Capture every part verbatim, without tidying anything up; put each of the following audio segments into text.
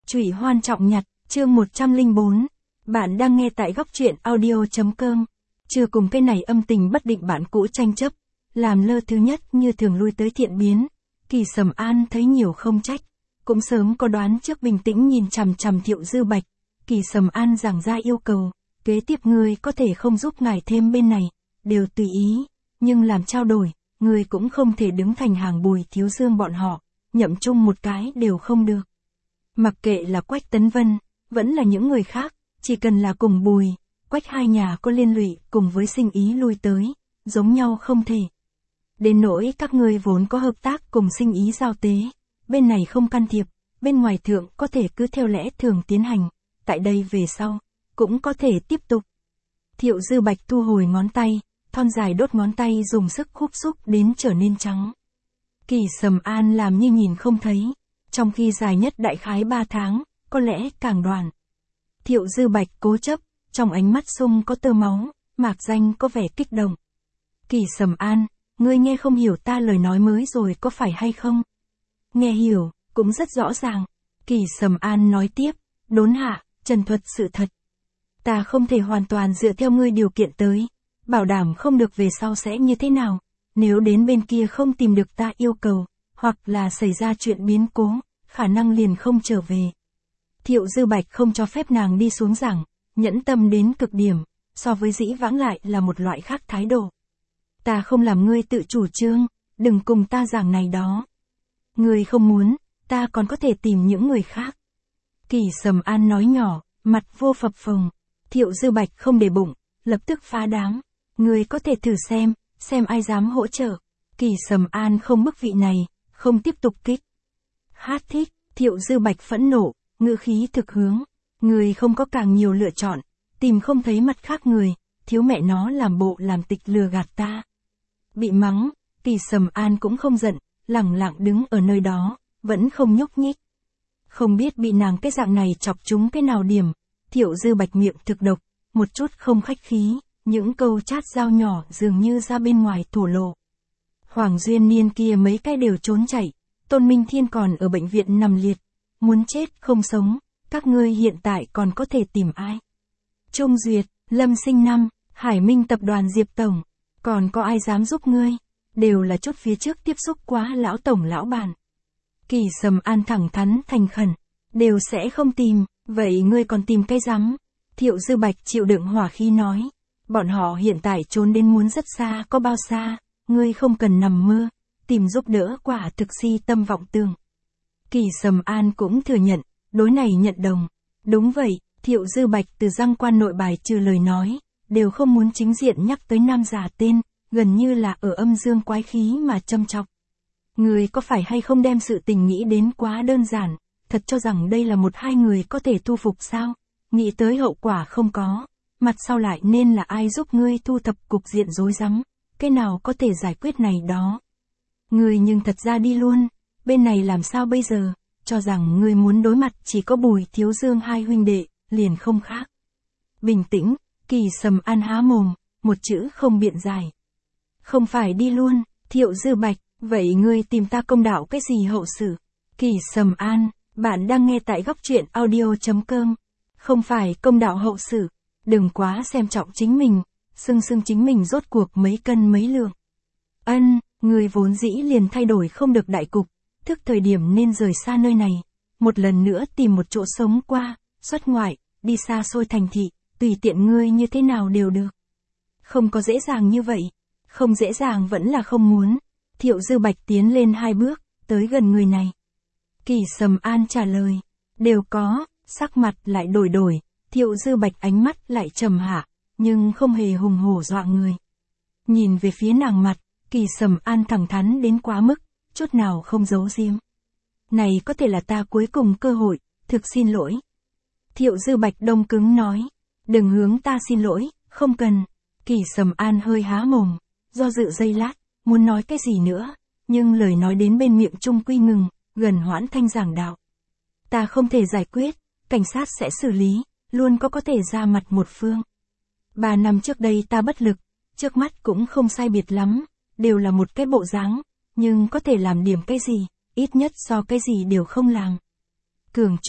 Trụy Hoan Trọng Nhặt, chương một trăm lẻ bốn. Bạn đang nghe tại góc truyện audio.com. Chưa cùng cái này âm tình bất định bạn cũ tranh chấp, làm lơ thứ nhất như thường lui tới thiện biến. Kỳ Sầm An thấy nhiều không trách, cũng sớm có đoán trước, bình tĩnh nhìn chằm chằm Thiệu Dư Bạch. Kỳ Sầm An giảng ra yêu cầu, kế tiếp ngươi có thể không giúp ngài thêm bên này, đều tùy ý, nhưng làm trao đổi, ngươi cũng không thể đứng thành hàng Bùi Thiếu Dương bọn họ, nhậm chung một cái đều không được. Mặc kệ là Quách Tấn Vân, vẫn là những người khác, chỉ cần là cùng Bùi, Quách hai nhà có liên lụy cùng với sinh ý lui tới, giống nhau không thể. Đến nỗi các ngươi vốn có hợp tác cùng sinh ý giao tế, bên này không can thiệp, bên ngoài thượng có thể cứ theo lẽ thường tiến hành, tại đây về sau, cũng có thể tiếp tục. Thiệu Dư Bạch thu hồi ngón tay, thon dài đốt ngón tay dùng sức khúc xúc đến trở nên trắng. Kỳ Sầm An làm như nhìn không thấy, trong khi dài nhất đại khái ba tháng, có lẽ càng đoạn. Thiệu Dư Bạch cố chấp, trong ánh mắt sung có tơ máu, mạc danh có vẻ kích động. Kỳ Sầm An, ngươi nghe không hiểu ta lời nói mới rồi có phải hay không? Nghe hiểu, cũng rất rõ ràng. Kỳ Sầm An nói tiếp, đốn hạ, trần thuật sự thật. Ta không thể hoàn toàn dựa theo ngươi điều kiện tới, bảo đảm không được về sau sẽ như thế nào, nếu đến bên kia không tìm được ta yêu cầu, hoặc là xảy ra chuyện biến cố, khả năng liền không trở về. Thiệu Dư Bạch không cho phép nàng đi xuống giảng, nhẫn tâm đến cực điểm, so với dĩ vãng lại là một loại khác thái độ. Ta không làm ngươi tự chủ trương, đừng cùng ta giảng này đó. Ngươi không muốn, ta còn có thể tìm những người khác. Kỳ Sầm An nói nhỏ, mặt vô phập phồng. Thiệu Dư Bạch không để bụng, lập tức phá đám. Ngươi có thể thử xem, xem ai dám hỗ trợ. Kỳ Sầm An không bức vị này, không tiếp tục kích. Hát thích, Thiệu Dư Bạch phẫn nộ, ngữ khí thực hướng. Ngươi không có càng nhiều lựa chọn, tìm không thấy mặt khác người, thiếu mẹ nó làm bộ làm tịch lừa gạt ta. Bị mắng, Kỳ Sầm An cũng không giận, lẳng lặng đứng ở nơi đó, vẫn không nhúc nhích. Không biết bị nàng cái dạng này chọc trúng cái nào điểm, Thiệu Dư Bạch miệng thực độc, một chút không khách khí, những câu chát dao nhỏ dường như ra bên ngoài thổ lộ. Hoàng Duyên Niên kia mấy cái đều trốn chạy, Tôn Minh Thiên còn ở bệnh viện nằm liệt, muốn chết không sống, các ngươi hiện tại còn có thể tìm ai? Trung Duyệt, Lâm Sinh Năm, Hải Minh tập đoàn Diệp Tổng, còn có ai dám giúp ngươi? Đều là chút phía trước tiếp xúc quá lão tổng lão bản. Kỳ Sầm An thẳng thắn thành khẩn, đều sẽ không tìm, vậy ngươi còn tìm cái rắm? Thiệu Dư Bạch chịu đựng hỏa khí nói, bọn họ hiện tại trốn đến muốn rất xa, có bao xa, ngươi không cần nằm mơ, tìm giúp đỡ quả thực si tâm vọng tưởng. Kỳ Sầm An cũng thừa nhận, đối này nhận đồng. Đúng vậy, Thiệu Dư Bạch từ Giang Quan nội bài trừ lời nói, đều không muốn chính diện nhắc tới nam giả tên, gần như là ở âm dương quái khí mà châm chọc. Người có phải hay không đem sự tình nghĩ đến quá đơn giản, thật cho rằng đây là một hai người có thể thu phục sao? Nghĩ tới hậu quả không có, mặt sau lại nên là ai giúp ngươi thu thập cục diện rối rắm, cái nào có thể giải quyết này đó. Ngươi nhưng thật ra đi luôn, bên này làm sao bây giờ, cho rằng ngươi muốn đối mặt chỉ có Bùi Thiếu Dương hai huynh đệ, liền không khác. Bình tĩnh, Kỳ Sầm An há mồm, một chữ không biện giải. Không phải đi luôn, Thiệu Dư Bạch, vậy ngươi tìm ta công đạo cái gì hậu sự? Kỳ Sầm An, bạn đang nghe tại góc truyện audio.com. Không phải công đạo hậu sự, đừng quá xem trọng chính mình, xưng xưng chính mình rốt cuộc mấy cân mấy lượng. Ân, ngươi vốn dĩ liền thay đổi không được đại cục, thức thời điểm nên rời xa nơi này, một lần nữa tìm một chỗ sống qua, xuất ngoại, đi xa xôi thành thị, tùy tiện ngươi như thế nào đều được. Không có dễ dàng như vậy, không dễ dàng vẫn là không muốn. Thiệu Dư Bạch tiến lên hai bước, tới gần người này. Kỳ Sầm An trả lời, đều có, sắc mặt lại đổi đổi, Thiệu Dư Bạch ánh mắt lại trầm hạ, nhưng không hề hùng hổ dọa người. Nhìn về phía nàng mặt, Kỳ Sầm An thẳng thắn đến quá mức, chút nào không giấu giếm. Này có thể là ta cuối cùng cơ hội, thực xin lỗi. Thiệu Dư Bạch đông cứng nói, đừng hướng ta xin lỗi, không cần. Kỳ Sầm An hơi há mồm, do dự giây lát, muốn nói cái gì nữa, nhưng lời nói đến bên miệng trung quy ngừng, gần hoãn thanh giảng đạo. Ta không thể giải quyết, cảnh sát sẽ xử lý, luôn có có thể ra mặt một phương. Ba năm trước đây ta bất lực, trước mắt cũng không sai biệt lắm, đều là một cái bộ dáng, nhưng có thể làm điểm cái gì, ít nhất so cái gì đều không làm. Cường chút,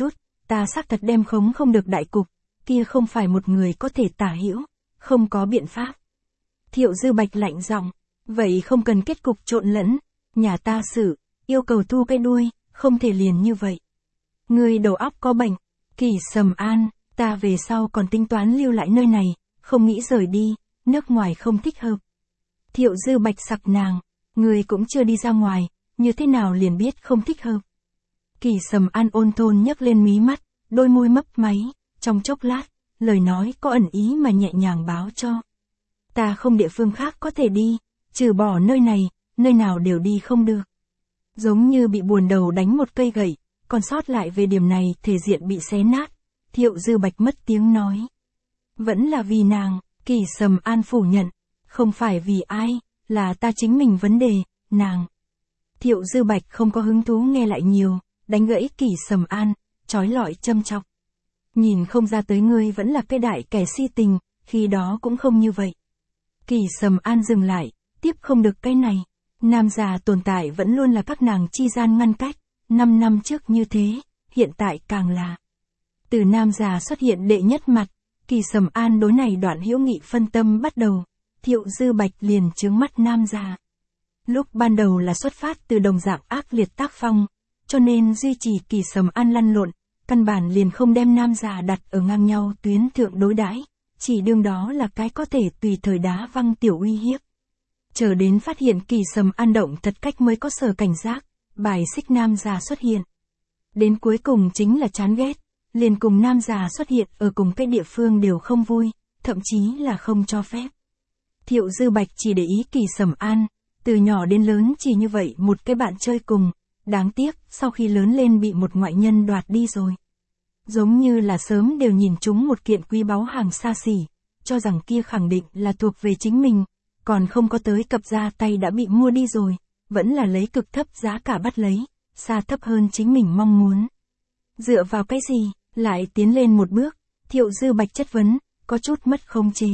ta xác thật đem khống không được đại cục, kia không phải một người có thể tả hữu, không có biện pháp. Thiệu Dư Bạch lạnh giọng, vậy không cần kết cục trộn lẫn, nhà ta xử, yêu cầu thu cái đuôi, không thể liền như vậy. Ngươi đầu óc có bệnh, Kỳ Sầm An, ta về sau còn tính toán lưu lại nơi này, không nghĩ rời đi, nước ngoài không thích hợp. Thiệu Dư Bạch sặc nàng, ngươi cũng chưa đi ra ngoài, như thế nào liền biết không thích hợp. Kỳ Sầm An ôn thôn nhấc lên mí mắt, đôi môi mấp máy, trong chốc lát, lời nói có ẩn ý mà nhẹ nhàng báo cho. Ta không địa phương khác có thể đi, trừ bỏ nơi này, nơi nào đều đi không được. Giống như bị buồn đầu đánh một cây gậy, còn sót lại về điểm này thể diện bị xé nát, Thiệu Dư Bạch mất tiếng nói. Vẫn là vì nàng, Kỳ Sầm An phủ nhận, không phải vì ai, là ta chính mình vấn đề, nàng. Thiệu Dư Bạch không có hứng thú nghe lại nhiều, đánh gãy Kỳ Sầm An, trói lọi châm chọc. Nhìn không ra tới ngươi vẫn là cái đại kẻ si tình, khi đó cũng không như vậy. Kỳ Sầm An dừng lại, tiếp không được cái này. Nam già tồn tại vẫn luôn là các nàng chi gian ngăn cách, năm năm trước như thế, hiện tại càng là. Từ nam già xuất hiện đệ nhất mặt, Kỳ Sầm An đối này đoạn hữu nghị phân tâm bắt đầu, Thiệu Dư Bạch liền chướng mắt nam già. Lúc ban đầu là xuất phát từ đồng dạng ác liệt tác phong, cho nên duy trì Kỳ Sầm An lăn lộn, căn bản liền không đem nam già đặt ở ngang nhau tuyến thượng đối đãi, chỉ đương đó là cái có thể tùy thời đá văng tiểu uy hiếp. Chờ đến phát hiện Kỳ Sầm An động thật cách mới có sở cảnh giác, bài xích nam già xuất hiện. Đến cuối cùng chính là chán ghét, liền cùng nam già xuất hiện ở cùng cái địa phương đều không vui, thậm chí là không cho phép. Thiệu Dư Bạch chỉ để ý Kỳ Sầm An, từ nhỏ đến lớn chỉ như vậy một cái bạn chơi cùng, đáng tiếc sau khi lớn lên bị một ngoại nhân đoạt đi rồi. Giống như là sớm đều nhìn chúng một kiện quý báu hàng xa xỉ, cho rằng kia khẳng định là thuộc về chính mình, còn không có tới cập ra tay đã bị mua đi rồi, vẫn là lấy cực thấp giá cả bắt lấy, xa thấp hơn chính mình mong muốn. Dựa vào cái gì, lại tiến lên một bước, Thiệu Dư Bạch chất vấn, có chút mất khống chế.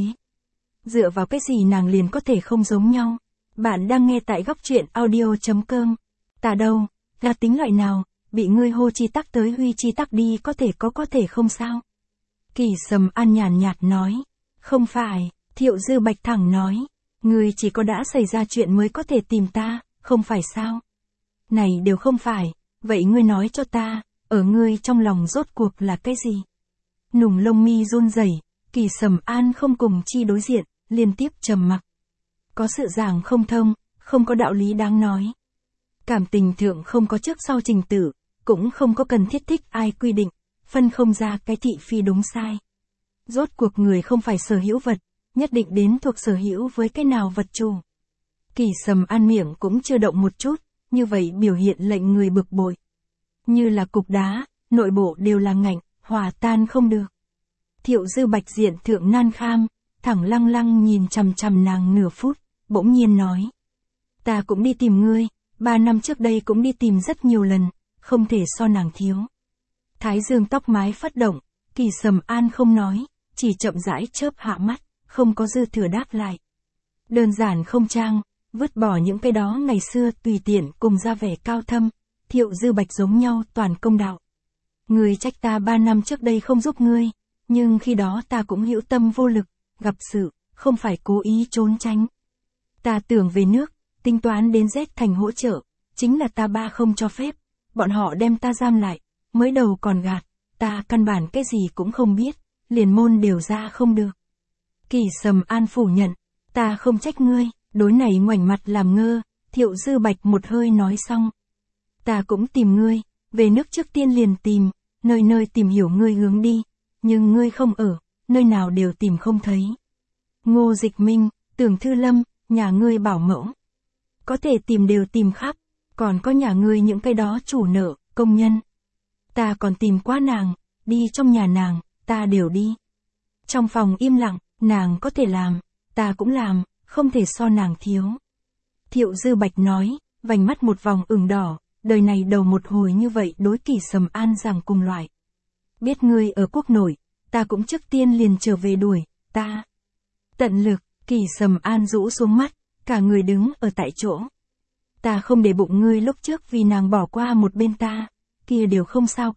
Dựa vào cái gì nàng liền có thể không giống nhau. Bạn đang nghe tại góc truyện audio chấm com. Ta đâu, là tính loại nào, bị ngươi hô chi tắc tới huy chi tắc đi có thể có có thể không sao. Kỳ Sầm An nhàn nhạt nói, không phải, Thiệu Dư Bạch thẳng nói, ngươi chỉ có đã xảy ra chuyện mới có thể tìm ta, không phải sao. Này đều không phải, vậy ngươi nói cho ta, ở ngươi trong lòng rốt cuộc là cái gì? Nùng lông mi run rẩy, Kỳ Sầm An không cùng chi đối diện, liên tiếp trầm mặc. Có sự giảng không thông, không có đạo lý đáng nói. Cảm tình thượng không có trước sau trình tự, cũng không có cần thiết thích ai quy định, phân không ra cái thị phi đúng sai. Rốt cuộc người không phải sở hữu vật, nhất định đến thuộc sở hữu với cái nào vật chủ. Kỳ Sầm An miệng cũng chưa động một chút, như vậy biểu hiện lệnh người bực bội. Như là cục đá, nội bộ đều là ngạnh, hòa tan không được. Thiệu Dư Bạch diện thượng nan kham, thẳng lăng lăng nhìn chằm chằm nàng nửa phút, bỗng nhiên nói. Ta cũng đi tìm ngươi, ba năm trước đây cũng đi tìm rất nhiều lần, không thể so nàng thiếu. Thái dương tóc mái phất động, Kỳ Sầm An không nói, chỉ chậm rãi chớp hạ mắt, không có dư thừa đáp lại. Đơn giản không trang, vứt bỏ những cái đó ngày xưa tùy tiện cùng ra vẻ cao thâm, Thiệu Dư Bạch giống nhau toàn công đạo. Ngươi trách ta ba năm trước đây không giúp ngươi, nhưng khi đó ta cũng hữu tâm vô lực, gặp sự, không phải cố ý trốn tránh. Ta tưởng về nước, tính toán đến Z thành hỗ trợ, chính là ta ba không cho phép, bọn họ đem ta giam lại, mới đầu còn gạt, ta căn bản cái gì cũng không biết, liền môn đều ra không được. Kỳ Sầm An phủ nhận, ta không trách ngươi, đối này ngoảnh mặt làm ngơ, Thiệu Dư Bạch một hơi nói xong. Ta cũng tìm ngươi, về nước trước tiên liền tìm, nơi nơi tìm hiểu ngươi hướng đi, nhưng ngươi không ở, nơi nào đều tìm không thấy. Ngô Dịch Minh, Tưởng Thư Lâm, nhà ngươi bảo mẫu. Có thể tìm đều tìm khắp, còn có nhà ngươi những cái đó chủ nợ, công nhân. Ta còn tìm qua nàng, đi trong nhà nàng, ta đều đi. Trong phòng im lặng, nàng có thể làm, ta cũng làm, không thể so nàng thiếu. Thiệu Dư Bạch nói, vành mắt một vòng ửng đỏ, đời này đầu một hồi như vậy đối Kỳ Sầm An rằng cùng loại. Biết ngươi ở quốc nội, ta cũng trước tiên liền trở về đuổi, ta. Tận lực, Kỳ Sầm An rũ xuống mắt, cả người đứng ở tại chỗ. Ta không để bụng ngươi lúc trước vì nàng bỏ qua một bên ta, kia đều không sao cả,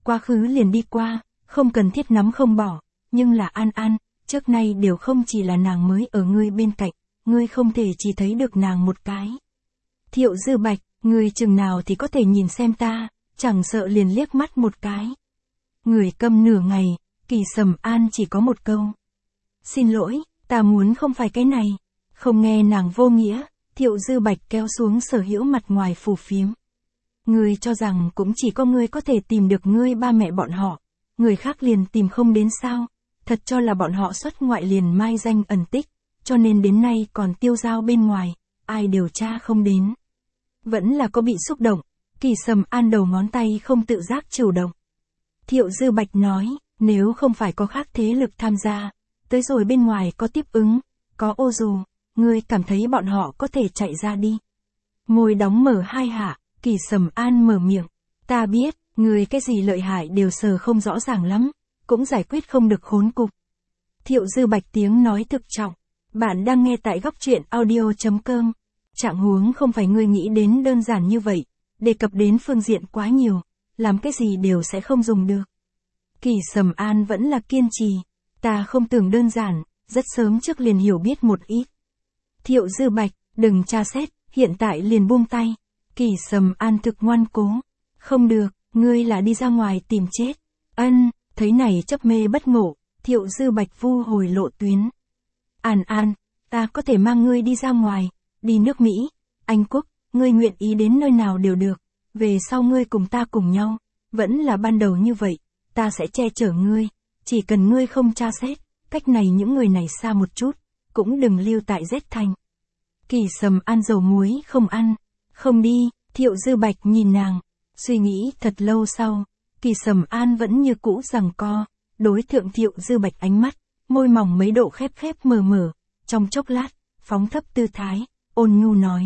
quá khứ liền đi qua, không cần thiết nắm không bỏ, nhưng là An An, trước nay đều không chỉ là nàng mới ở ngươi bên cạnh, ngươi không thể chỉ thấy được nàng một cái. Thiệu Dư Bạch, ngươi chừng nào thì có thể nhìn xem ta, chẳng sợ liền liếc mắt một cái. Người câm nửa ngày, Kỳ Sầm An chỉ có một câu. Xin lỗi, ta muốn không phải cái này. Không nghe nàng vô nghĩa, Thiệu Dư Bạch kéo xuống Sở Hữu mặt ngoài phù phiếm. Ngươi cho rằng cũng chỉ có ngươi có thể tìm được ngươi ba mẹ bọn họ, người khác liền tìm không đến sao, thật cho là bọn họ xuất ngoại liền mai danh ẩn tích, cho nên đến nay còn tiêu dao bên ngoài, ai điều tra không đến. Vẫn là có bị xúc động, Kỳ Sầm An đầu ngón tay không tự giác chủ động. Thiệu Dư Bạch nói, nếu không phải có khác thế lực tham gia, tới rồi bên ngoài có tiếp ứng, có ô dù, ngươi cảm thấy bọn họ có thể chạy ra đi. Môi đóng mở hai hạ, Kỳ Sầm An mở miệng, ta biết, ngươi cái gì lợi hại đều sờ không rõ ràng lắm, cũng giải quyết không được khốn cục. Thiệu Dư Bạch tiếng nói thực trọng, bạn đang nghe tại góc truyện audio chấm com. Trạng huống không phải ngươi nghĩ đến đơn giản như vậy, đề cập đến phương diện quá nhiều, làm cái gì đều sẽ không dùng được. Kỳ Sầm An vẫn là kiên trì, ta không tưởng đơn giản, rất sớm trước liền hiểu biết một ít. Thiệu Dư Bạch, đừng tra xét, hiện tại liền buông tay. Kỳ Sầm An thực ngoan cố, không được, ngươi là đi ra ngoài tìm chết. Ân, thấy này chấp mê bất ngộ, Thiệu Dư Bạch vu hồi lộ tuyến. An An, ta có thể mang ngươi đi ra ngoài, đi nước Mỹ, Anh Quốc, ngươi nguyện ý đến nơi nào đều được, về sau ngươi cùng ta cùng nhau, vẫn là ban đầu như vậy, ta sẽ che chở ngươi, chỉ cần ngươi không tra xét, cách này những người này xa một chút, cũng đừng lưu tại Z Thành. Kỳ Sầm An dầu muối không ăn, không đi, Thiệu Dư Bạch nhìn nàng, suy nghĩ thật lâu sau, Kỳ Sầm An vẫn như cũ giằng co, đối thượng Thiệu Dư Bạch ánh mắt, môi mỏng mấy độ khép khép mờ mờ, trong chốc lát, phóng thấp tư thái, ôn nhu nói.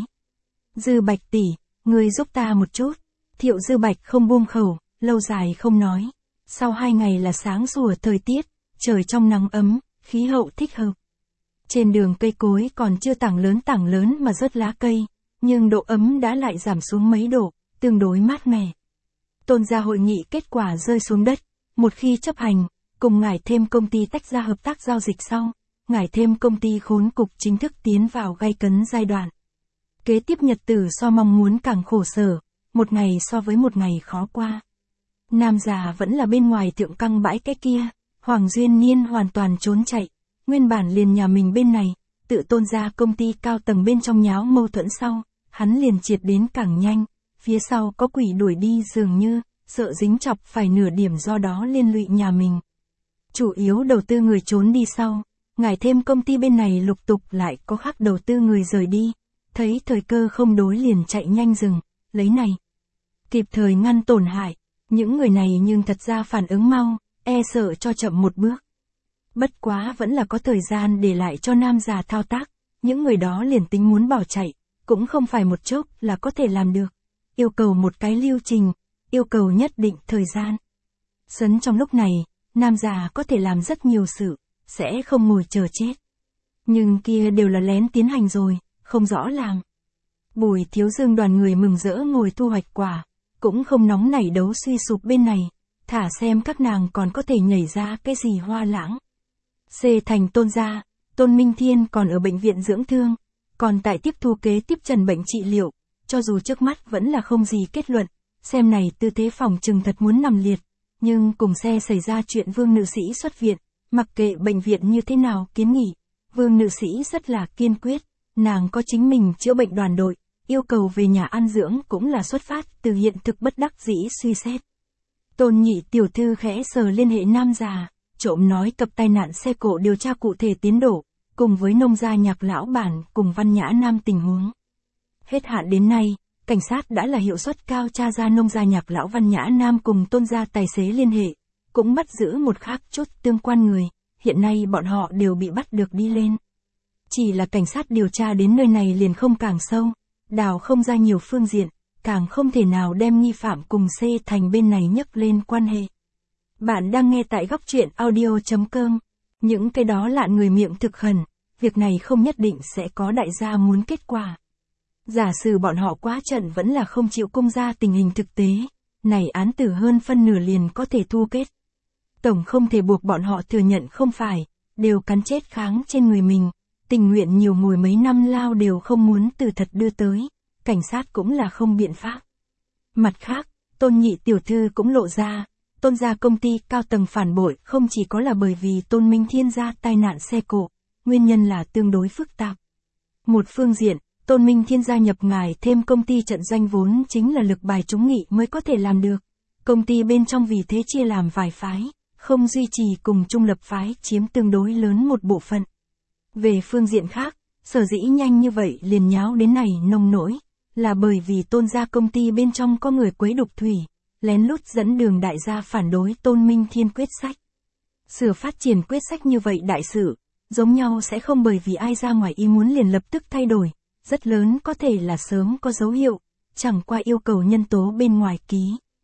Dư Bạch tỷ, ngươi giúp ta một chút. Thiệu Dư Bạch không buông khẩu, lâu dài không nói. Sau hai ngày là sáng sủa thời tiết, trời trong nắng ấm, khí hậu thích hợp. Trên đường cây cối còn chưa tảng lớn tảng lớn mà rớt lá cây, nhưng độ ấm đã lại giảm xuống mấy độ, tương đối mát mẻ. Tôn gia hội nghị kết quả rơi xuống đất, một khi chấp hành, cùng ngải thêm công ty tách ra hợp tác giao dịch sau, ngải thêm công ty khốn cục chính thức tiến vào gay cấn giai đoạn. Kế tiếp nhật tử so mong muốn càng khổ sở, một ngày so với một ngày khó qua. Nam già vẫn là bên ngoài thượng căng bãi cái kia, Hoàng Duyên Niên hoàn toàn trốn chạy, nguyên bản liền nhà mình bên này, tự Tôn gia công ty cao tầng bên trong nháo mâu thuẫn sau, hắn liền triệt đến càng nhanh, phía sau có quỷ đuổi đi dường như, sợ dính chọc phải nửa điểm do đó liên lụy nhà mình. Chủ yếu đầu tư người trốn đi sau, ngải thêm công ty bên này lục tục lại có khác đầu tư người rời đi, thấy thời cơ không đối liền chạy nhanh rừng, lấy này. Kịp thời ngăn tổn hại, những người này nhưng thật ra phản ứng mau, e sợ cho chậm một bước. Bất quá vẫn là có thời gian để lại cho nam già thao tác, những người đó liền tính muốn bỏ chạy, cũng không phải một chốc là có thể làm được. Yêu cầu một cái lưu trình, yêu cầu nhất định thời gian. Sấn trong lúc này, nam già có thể làm rất nhiều sự, sẽ không ngồi chờ chết. Nhưng kia đều là lén tiến hành rồi, không rõ làm. Bùi Thiếu Dương đoàn người mừng rỡ ngồi thu hoạch quả, cũng không nóng nảy đấu suy sụp bên này, thả xem các nàng còn có thể nhảy ra cái gì hoa lãng. C thành Tôn gia, Tôn Minh Thiên còn ở bệnh viện dưỡng thương, còn tại tiếp thu kế tiếp trần bệnh trị liệu, cho dù trước mắt vẫn là không gì kết luận, xem này tư thế phòng trừng thật muốn nằm liệt, nhưng cùng xe xảy ra chuyện Vương nữ sĩ xuất viện, mặc kệ bệnh viện như thế nào kiến nghị, Vương nữ sĩ rất là kiên quyết, nàng có chính mình chữa bệnh đoàn đội, yêu cầu về nhà ăn dưỡng cũng là xuất phát từ hiện thực bất đắc dĩ suy xét. Tôn Nhị tiểu thư khẽ sờ liên hệ nam già, trộm nói cập tai nạn xe cộ điều tra cụ thể tiến độ, cùng với nông gia Nhạc lão bản cùng Văn Nhã Nam tình huống. Hết hạn đến nay, cảnh sát đã là hiệu suất cao tra ra nông gia Nhạc lão Văn Nhã Nam cùng Tôn gia tài xế liên hệ, cũng bắt giữ một khác chút tương quan người, hiện nay bọn họ đều bị bắt được đi lên. Chỉ là cảnh sát điều tra đến nơi này liền không càng sâu, đào không ra nhiều phương diện, càng không thể nào đem nghi phạm cùng C thành bên này nhấc lên quan hệ. Bạn đang nghe tại góc truyện audio chấm com. Những cái đó lạn người miệng thực khẩn, việc này không nhất định sẽ có đại gia muốn kết quả. Giả sử bọn họ quá trận vẫn là không chịu cung ra tình hình thực tế, này án tử hơn phân nửa liền có thể thu kết. Tổng không thể buộc bọn họ thừa nhận không phải, đều cắn chết kháng trên người mình, tình nguyện nhiều ngồi mấy năm lao đều không muốn từ thật đưa tới, cảnh sát cũng là không biện pháp. Mặt khác, Tôn nhị tiểu thư cũng lộ ra, Tôn gia công ty cao tầng phản bội không chỉ có là bởi vì Tôn Minh Thiên gia tai nạn xe cộ, nguyên nhân là tương đối phức tạp. Một phương diện, Tôn Minh Thiên gia nhập ngài thêm công ty trận doanh vốn chính là lực bài trúng nghị mới có thể làm được. Công ty bên trong vì thế chia làm vài phái, không duy trì cùng trung lập phái chiếm tương đối lớn một bộ phận. Về phương diện khác, sở dĩ nhanh như vậy liền nháo đến này nông nỗi, là bởi vì Tôn gia công ty bên trong có người quấy đục thủy, lén lút dẫn đường đại gia phản đối Tôn Minh Thiên quyết sách. Sửa phát triển quyết sách như vậy đại sự, giống nhau sẽ không bởi vì ai ra ngoài ý muốn liền lập tức thay đổi, rất lớn có thể là sớm có dấu hiệu, chẳng qua yêu cầu nhân tố bên ngoài ký.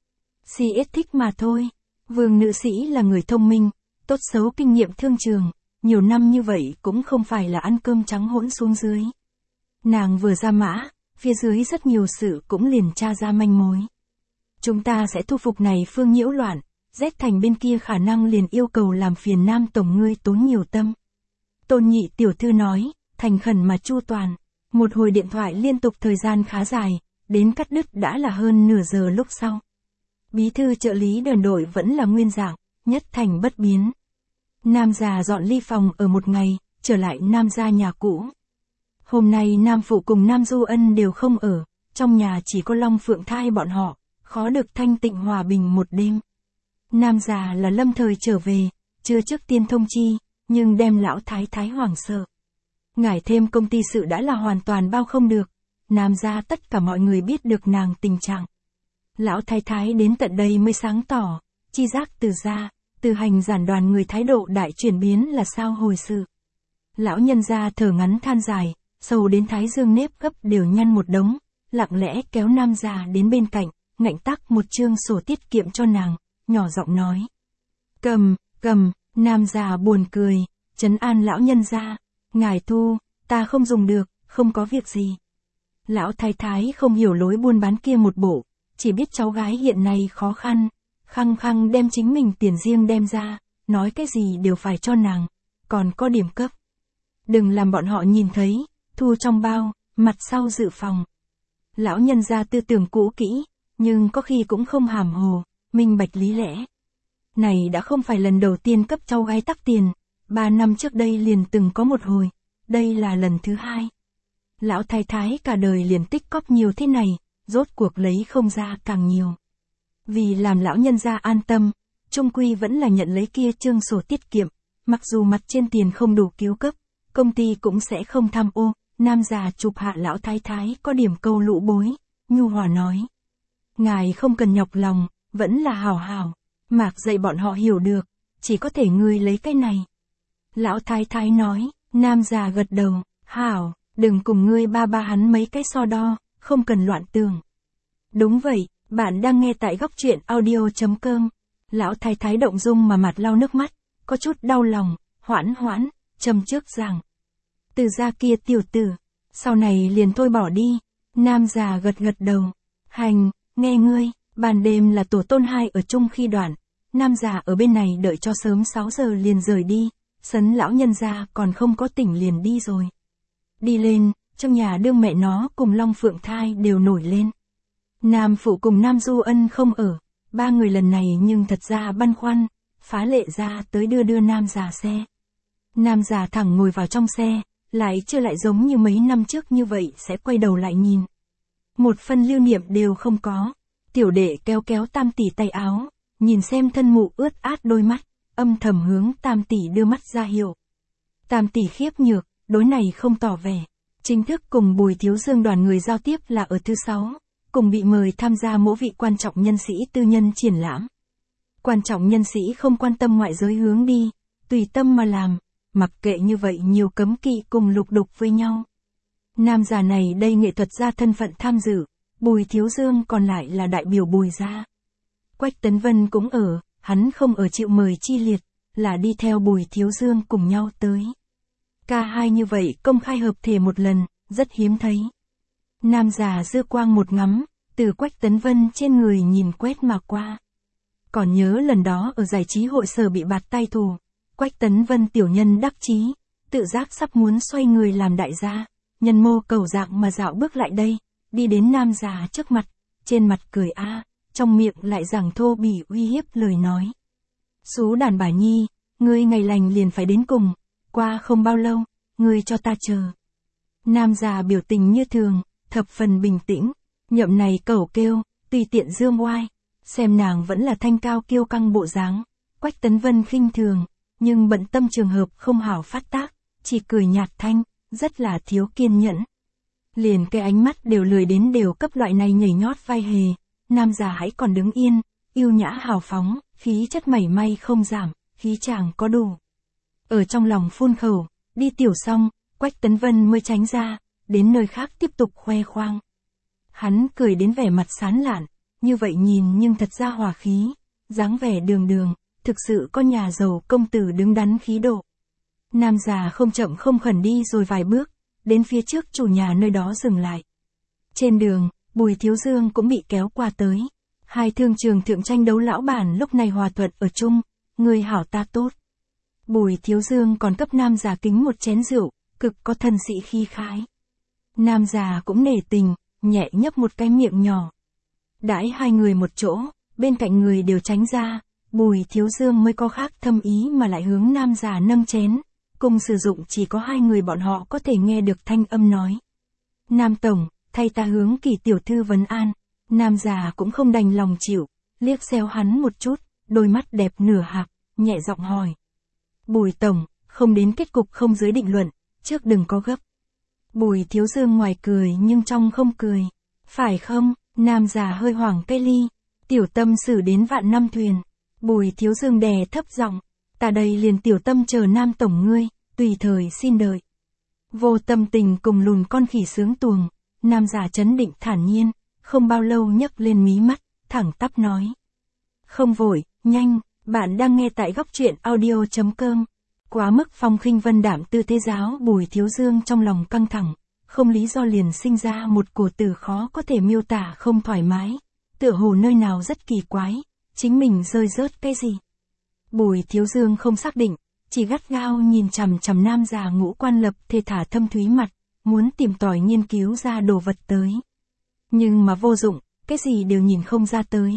xê ét thích mà thôi. Vương nữ sĩ là người thông minh, tốt xấu kinh nghiệm thương trường, nhiều năm như vậy cũng không phải là ăn cơm trắng hỗn xuống dưới. Nàng vừa ra mã, phía dưới rất nhiều sự cũng liền tra ra manh mối. Chúng ta sẽ thu phục này phương nhiễu loạn, Z thành bên kia khả năng liền yêu cầu làm phiền Nam tổng ngươi tốn nhiều tâm. Tôn nhị tiểu thư nói, thành khẩn mà chu toàn, một hồi điện thoại liên tục thời gian khá dài, đến cắt đứt đã là hơn nửa giờ lúc sau. Bí thư trợ lý đoàn đội vẫn là nguyên dạng, nhất thành bất biến. Nam già dọn ly phòng ở một ngày, trở lại Nam gia nhà cũ. Hôm nay Nam phụ cùng Nam Du Ân đều không ở, trong nhà chỉ có Long Phượng Thai bọn họ, khó được thanh tịnh hòa bình một đêm. Nam già là lâm thời trở về, chưa trước tiên thông chi, nhưng đem lão thái thái hoảng sợ. Ngải thêm công ty sự đã là hoàn toàn bao không được, Nam gia tất cả mọi người biết được nàng tình trạng. Lão thái thái đến tận đây mới sáng tỏ, chi giác từ gia, từ hành giản đoàn người thái độ đại chuyển biến là sao hồi sự. Lão nhân gia thở ngắn than dài, sầu đến thái dương nếp gấp đều nhăn một đống, lặng lẽ kéo Nam già đến bên cạnh, ngạnh tắc một chương sổ tiết kiệm cho nàng, nhỏ giọng nói. Cầm, cầm, Nam già buồn cười, trấn an lão nhân gia, ngài thu, ta không dùng được, không có việc gì. Lão thái thái không hiểu lối buôn bán kia một bộ, chỉ biết cháu gái hiện nay khó khăn, khăng khăng đem chính mình tiền riêng đem ra, nói cái gì đều phải cho nàng, còn có điểm cấp. Đừng làm bọn họ nhìn thấy, thu trong bao, mặt sau dự phòng. Lão nhân gia tư tưởng cũ kỹ, nhưng có khi cũng không hàm hồ, minh bạch lý lẽ. Này đã không phải lần đầu tiên cấp cháu gái tắc tiền, ba năm trước đây liền từng có một hồi, đây là lần thứ hai. Lão thái thái cả đời liền tích cóp nhiều thế này, rốt cuộc lấy không ra càng nhiều. Vì làm lão nhân gia an tâm, trung quy vẫn là nhận lấy kia chương sổ tiết kiệm, mặc dù mặt trên tiền không đủ cứu cấp, công ty cũng sẽ không tham ô. Nam già chụp hạ lão thái thái có điểm câu lũ bối, nhu hòa nói. Ngài không cần nhọc lòng, vẫn là hảo hảo, mạc dạy bọn họ hiểu được, chỉ có thể ngươi lấy cái này. Lão thái thái nói, Nam già gật đầu, hảo, đừng cùng ngươi ba ba hắn mấy cái so đo, không cần loạn tưởng. Đúng vậy, bạn đang nghe tại góc truyện audio chấm com. Lão thái thái động dung mà mặt lau nước mắt, có chút đau lòng, hoãn hoãn, châm trước rằng. Từ gia kia tiểu tử, sau này liền thôi bỏ đi. Nam già gật gật đầu, hành, nghe ngươi, ban đêm là tổ tôn hai ở chung khi đoạn. Nam già ở bên này đợi cho sớm sáu giờ liền rời đi, sấn lão nhân gia còn không có tỉnh liền đi rồi. Đi lên, trong nhà đương mẹ nó cùng Long Phượng Thai đều nổi lên. Nam phụ cùng Nam Du Ân không ở, ba người lần này nhưng thật ra băn khoăn, phá lệ ra tới đưa đưa Nam già xe. Nam già thẳng ngồi vào trong xe, lại chưa lại giống như mấy năm trước như vậy sẽ quay đầu lại nhìn. Một phân lưu niệm đều không có. Tiểu đệ kéo kéo Tam tỷ tay áo, nhìn xem thân mụ ướt át đôi mắt, âm thầm hướng Tam tỷ đưa mắt ra hiệu. Tam tỷ khiếp nhược, đối này không tỏ vẻ. Chính thức cùng Bùi Thiếu Dương đoàn người giao tiếp là ở thứ sáu, cùng bị mời tham gia mỗi vị quan trọng nhân sĩ tư nhân triển lãm. Quan trọng nhân sĩ không quan tâm ngoại giới hướng đi, tùy tâm mà làm, mặc kệ như vậy nhiều cấm kỵ cùng lục đục với nhau. Nam già này đây nghệ thuật gia thân phận tham dự, Bùi Thiếu Dương còn lại là đại biểu Bùi gia. Quách Tấn Vân cũng ở, hắn không ở chịu mời chi liệt, là đi theo Bùi Thiếu Dương cùng nhau tới. Ca hai như vậy công khai hợp thể một lần, rất hiếm thấy. Nam già dư quang một ngắm, từ Quách Tấn Vân trên người nhìn quét mà qua. Còn nhớ lần đó ở giải trí hội sở bị bạt tay thù, Quách Tấn Vân tiểu nhân đắc chí, tự giác sắp muốn xoay người làm đại gia, nhân mô cầu dạng mà dạo bước lại đây, đi đến nam già trước mặt, trên mặt cười a, trong miệng lại giảng thô bỉ uy hiếp lời nói. Xú đàn bà nhi, ngươi ngày lành liền phải đến cùng, qua không bao lâu, ngươi cho ta chờ. Nam già biểu tình như thường, thập phần bình tĩnh, nhậm này cẩu kêu, tùy tiện dương oai, xem nàng vẫn là thanh cao kiêu căng bộ dáng. Quách Tấn Vân khinh thường, nhưng bận tâm trường hợp không hảo phát tác, chỉ cười nhạt thanh, rất là thiếu kiên nhẫn. Liền cái ánh mắt đều lười đến đều cấp loại này nhảy nhót vai hề, nam già hãy còn đứng yên, yêu nhã hào phóng, khí chất mảy may không giảm, khí chàng có đủ. Ở trong lòng phun khẩu, đi tiểu xong, Quách Tấn Vân mới tránh ra, đến nơi khác tiếp tục khoe khoang. Hắn cười đến vẻ mặt sán lạn, như vậy nhìn nhưng thật ra hòa khí, dáng vẻ đường đường, thực sự có nhà giàu công tử đứng đắn khí độ. Nam già không chậm không khẩn đi rồi vài bước, đến phía trước chủ nhà nơi đó dừng lại. Trên đường, Bùi Thiếu Dương cũng bị kéo qua tới. Hai thương trường thượng tranh đấu lão bản lúc này hòa thuận ở chung, người hảo ta tốt. Bùi Thiếu Dương còn cấp nam già kính một chén rượu, cực có thân sĩ khí khái. Nam già cũng nể tình, nhẹ nhấp một cái miệng nhỏ. Đãi hai người một chỗ, bên cạnh người đều tránh ra, Bùi Thiếu Dương mới có khác thâm ý mà lại hướng nam già nâng chén, cùng sử dụng chỉ có hai người bọn họ có thể nghe được thanh âm nói. Nam tổng, thay ta hướng Kỳ tiểu thư vấn an. Nam già cũng không đành lòng chịu, liếc xéo hắn một chút, đôi mắt đẹp nửa hạp, nhẹ giọng hỏi. Bùi tổng, không đến kết cục không dưới định luận, trước đừng có gấp. Bùi Thiếu Dương ngoài cười nhưng trong không cười. Phải không? Nam già hơi hoảng cây ly. Tiểu tâm xử đến vạn năm thuyền. Bùi Thiếu Dương đè thấp giọng. Ta đây liền tiểu tâm chờ nam tổng ngươi, tùy thời xin đợi. Vô tâm tình cùng lùn con khỉ sướng tuồng. Nam già chấn định thản nhiên, không bao lâu nhấc lên mí mắt, thẳng tắp nói. Không vội, nhanh, bạn đang nghe tại góc truyện audio.com. Quá mức phong khinh vân đảm tư thế giáo Bùi Thiếu Dương trong lòng căng thẳng, không lý do liền sinh ra một cổ từ khó có thể miêu tả không thoải mái, tựa hồ nơi nào rất kỳ quái, chính mình rơi rớt cái gì. Bùi Thiếu Dương không xác định, chỉ gắt gao nhìn chằm chằm nam già ngũ quan lập thê thả thâm thúy mặt, muốn tìm tòi nghiên cứu ra đồ vật tới. Nhưng mà vô dụng, cái gì đều nhìn không ra tới.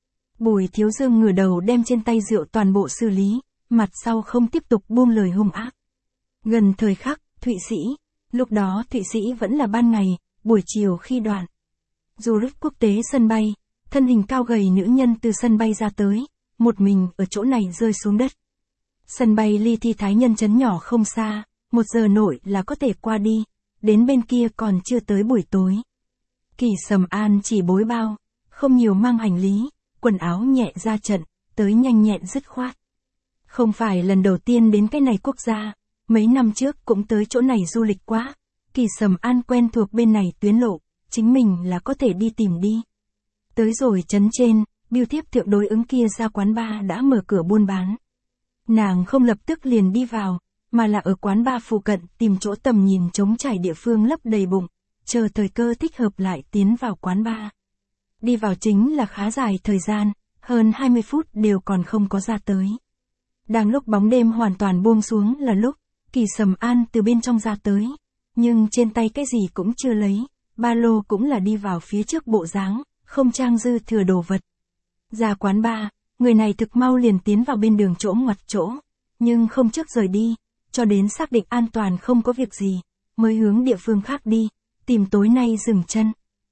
Bùi Thiếu Dương ngửa đầu đem trên tay rượu toàn bộ xử lý, mặt sau không tiếp tục buông lời hung ác. Gần thời khắc, Thụy Sĩ, lúc đó Thụy Sĩ vẫn là ban ngày, buổi chiều khi đoạn. Du lịch quốc tế sân bay, thân hình cao gầy nữ nhân từ sân bay ra tới, một mình ở chỗ này rơi xuống đất. Sân bay ly Thi Thái Nhân trấn nhỏ không xa, một giờ nội là có thể qua đi, đến bên kia còn chưa tới buổi tối. Kỳ Sầm An chỉ bối bao, không nhiều mang hành lý, quần áo nhẹ ra trận, tới nhanh nhẹn dứt khoát. Không phải lần đầu tiên đến cái này quốc gia, mấy năm trước cũng tới chỗ này du lịch quá, Kỳ Sầm An quen thuộc bên này tuyến lộ, chính mình là có thể đi tìm đi. Tới rồi trấn trên, Biêu Thiếp thượng đối ứng kia ra quán bar đã mở cửa buôn bán. Nàng không lập tức liền đi vào, mà là ở quán bar phụ cận tìm chỗ tầm nhìn trống trải địa phương lấp đầy bụng, chờ thời cơ thích hợp lại tiến vào quán bar. Đi vào chính là khá dài thời gian, hơn hai mươi phút đều còn không có ra tới. Đang lúc bóng đêm hoàn toàn buông xuống là lúc, Kỳ Sầm An từ bên trong ra tới, nhưng trên tay cái gì cũng chưa lấy, ba lô cũng là đi vào phía trước bộ dáng, không trang dư thừa đồ vật. Ra quán bar, người này thực mau liền tiến vào bên đường chỗ ngoặt chỗ, nhưng không trước rời đi, cho đến xác định an toàn không có việc gì, mới hướng địa phương khác đi, tìm tối nay dừng chân.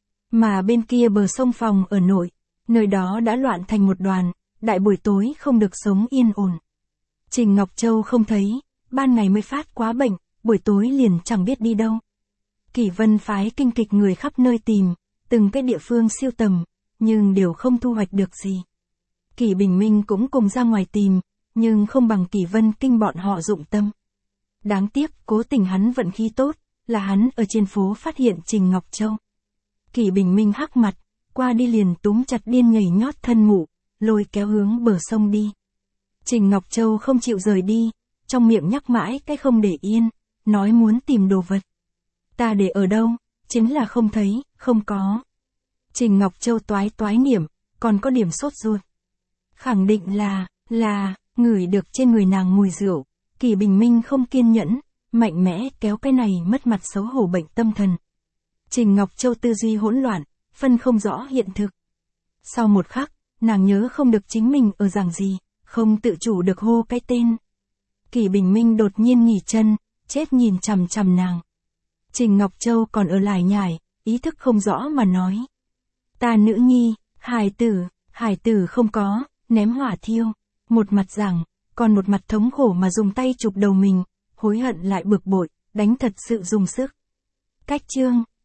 Mà bên kia bờ sông phòng ở nội, nơi đó đã loạn thành một đoàn, đại buổi tối không được sống yên ổn. Trình Ngọc Châu không thấy, ban ngày mới phát quá bệnh, buổi tối liền chẳng biết đi đâu. Kỷ Vân phái kinh kịch người khắp nơi tìm, từng cái địa phương siêu tầm, nhưng đều không thu hoạch được gì. Kỷ Bình Minh cũng cùng ra ngoài tìm, nhưng không bằng Kỷ Vân kinh bọn họ dụng tâm. Đáng tiếc, cố tình hắn vận khí tốt, là hắn ở trên phố phát hiện Trình Ngọc Châu. Kỷ Bình Minh hắc mặt, qua đi liền túm chặt điên nhảy nhót thân mụ, lôi kéo hướng bờ sông đi. Trình Ngọc Châu không chịu rời đi, trong miệng nhắc mãi cái không để yên, nói muốn tìm đồ vật. Ta để ở đâu, chính là không thấy, không có. Trình Ngọc Châu toái toái niệm, còn có điểm sốt ruột. Khẳng định là, là, ngửi được trên người nàng mùi rượu, Kỷ Bình Minh không kiên nhẫn, mạnh mẽ kéo cái này mất mặt xấu hổ bệnh tâm thần. Trình Ngọc Châu tư duy hỗn loạn, phân không rõ hiện thực. Sau một khắc, nàng nhớ không được chính mình ở giảng gì, không tự chủ được hô cái tên. Kỷ Bình Minh đột nhiên nghỉ chân, chết nhìn chằm chằm nàng. Trình Ngọc Châu còn ở lải nhải, ý thức không rõ mà nói. Ta nữ nhi, hài tử, hài tử không có, ném hỏa thiêu. Một mặt giảng, còn một mặt thống khổ mà dùng tay chụp đầu mình, hối hận lại bực bội, đánh thật sự dùng sức. Cách chương.